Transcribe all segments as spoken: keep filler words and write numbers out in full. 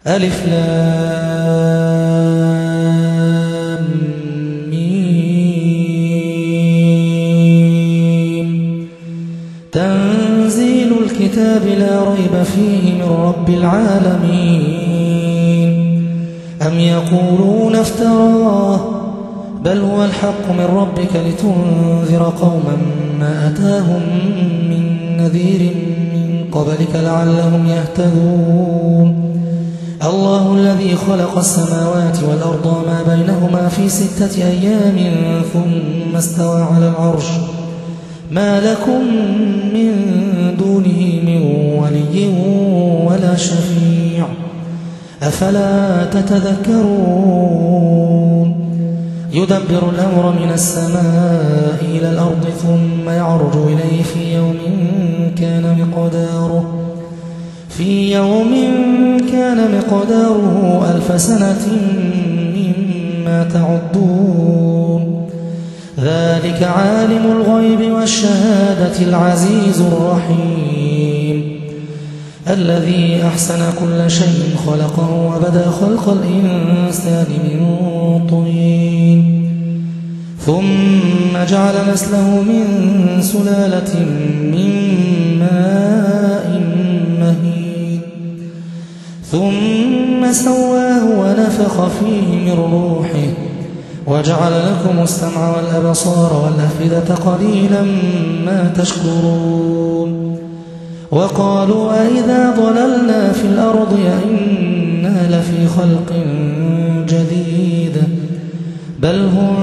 ألف لام ميم. تنزيل الكتاب لا ريب فيه من رب العالمين. أم يقولون افتراه بل هو الحق من ربك لتنذر قوما ما أتاهم من نذير من قبلك لعلهم يهتدون. الله الذي خلق السماوات والأرض وما بينهما في ستة أيام ثم استوى على العرش ما لكم من دونه من ولي ولا شفيع أفلا تتذكرون. يدبر الأمر من السماء إلى الأرض ثم يعرج إليه في يوم كان مقداره في يوم كان مقداره ألف سنة مما تعدون. ذلك عالم الغيب والشهادة العزيز الرحيم الذي أحسن كل شيء خلقه وبدأ خلق الإنسان من طين ثم جعل نسله من سلالة من ماء مهين ثم سواه ونفخ فيه من روحه وجعل لكم السمع والأبصار والأفئدة قليلا ما تشكرون. وقالوا أئذا ضللنا في الأرض أئنا لفي خلق جديد بل هم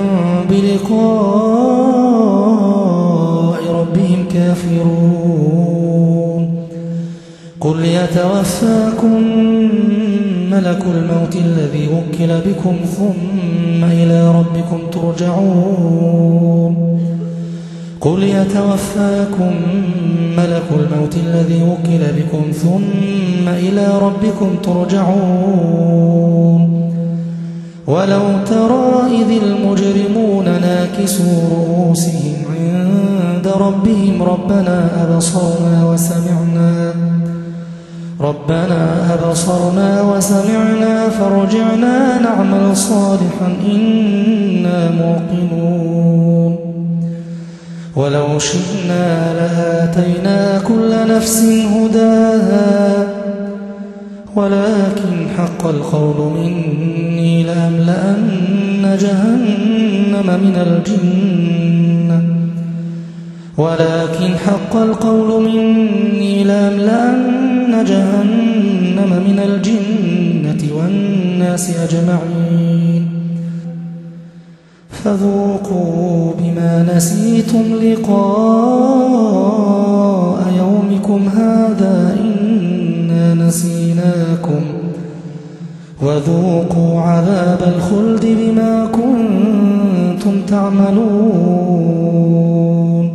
بلقاء ربهم كافرون. قل يتوفاكم ملك الموت الذي وكل بكم ثم إلى ربكم ترجعون. قل يتوفاكم ملك الموت الذي وكل بكم ثم إلى ربكم ترجعون. ولو ترى إذ المجرمون ناكسوا رؤوسهم عند ربهم ربنا أبصرنا وسمعنا ربنا أبصرنا وسمعنا فارجعنا نعمل صالحا إنا موقنون. ولو شئنا لآتينا كل نفس هداها ولكن حق القول مني لأملأن جهنم من الجنة ولكن حق القول مني لأملأن جهنم من الجنة والناس أجمعين. فذوقوا بما نسيتم لقاء يومكم هذا إنا نسيناكم وذوقوا عذاب الخلد بما كنتم تعملون.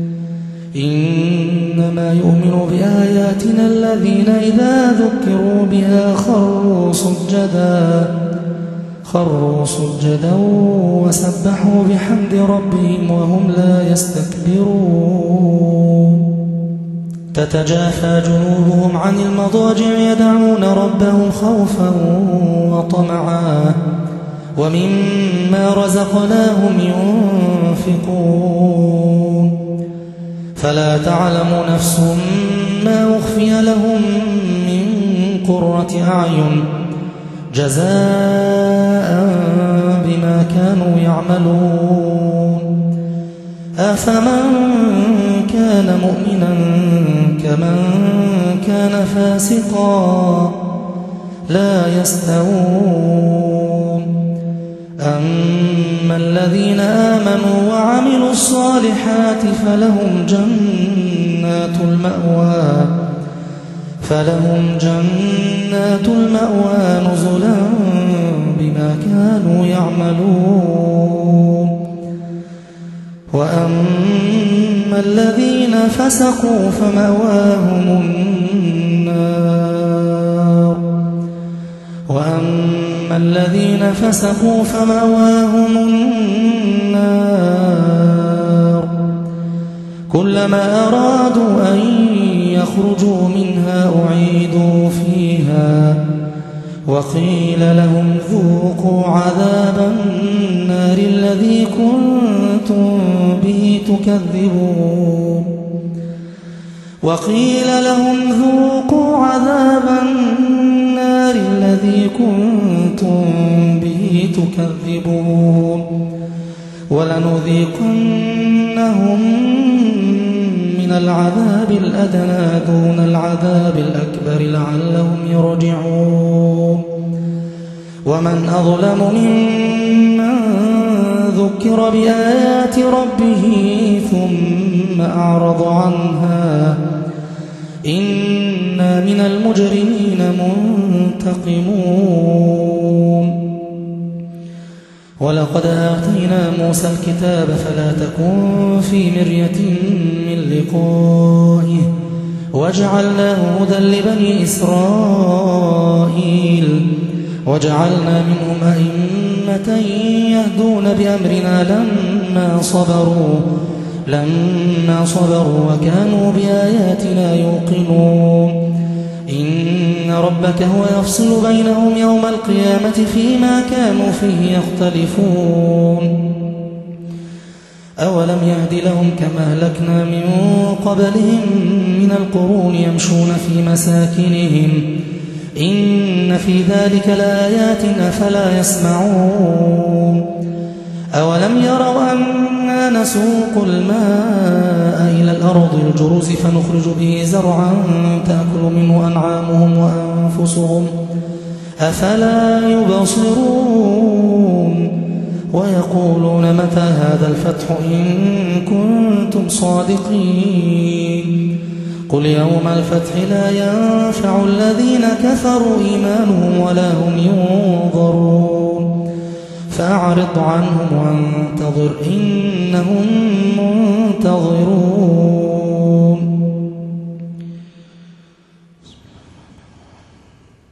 إنما يؤمن بآياتنا الذين إذا ذكروا بها خروا سجدا خروا سجدا وسبحوا بحمد ربهم وهم لا يستكبرون. تتجافى جنوبهم عن المضاجع يدعون ربهم خوفا وطمعا ومما رزقناهم ينفقون. فلا تعلم نفس ما أخفي لهم من قرة أعين جزاء بما كانوا يعملون. أفمن كان مؤمنا كمن كان فاسقا لا يستوون. أما الذين آمنوا وعملوا الصالحات فلهم جنات المأوى فلهم جنات المأوى نزلا بما كانوا يعملون. وأما الذين فسقوا فمأواهم النار وأما الذين فسقوا فمأواهم النار كلما أرادوا أن يخرجوا منها أعيدوا فيها وقيل لهم ذوقوا عذاب النار الذي كنتم به تكذبون وقيل لهم ذوقوا عذاب النار الذي كنتم به تكذبون ولنذيقنهم من العذاب الأدنى دون العذاب الأكبر لعلهم يرجعون ومن أظلم ممن ذكر بآيات ربه ثم أعرض عنها إنا من المجرمين منتقمون ولقد آتينا موسى الكتاب فلا تكن في مرية من لقائه وجعلناه هدى لبني إسرائيل وجعلنا منهم أئمة يهدون بأمرنا لما صبروا لما صبروا وكانوا بآياتنا يوقنون إن ربك هو يفصل بينهم يوم القيامة فيما كانوا فيه يختلفون أولم يهد لهم كما أهلكنا من قبلهم من القرون يمشون في مساكنهم إن في ذلك لآيات أفلا يسمعون أولم يروا أنا نسوق الماء إلى الأرض الجرز فنخرج به زرعا تأكل منه أنعامهم وأنفسهم أفلا يبصرون ويقولون متى هذا الفتح إن كنتم صادقين قل يوم الفتح لا ينفع الذين كفروا إيمانهم ولا هم ينظرون فأعرض عنهم وانتظر إنهم منتظرون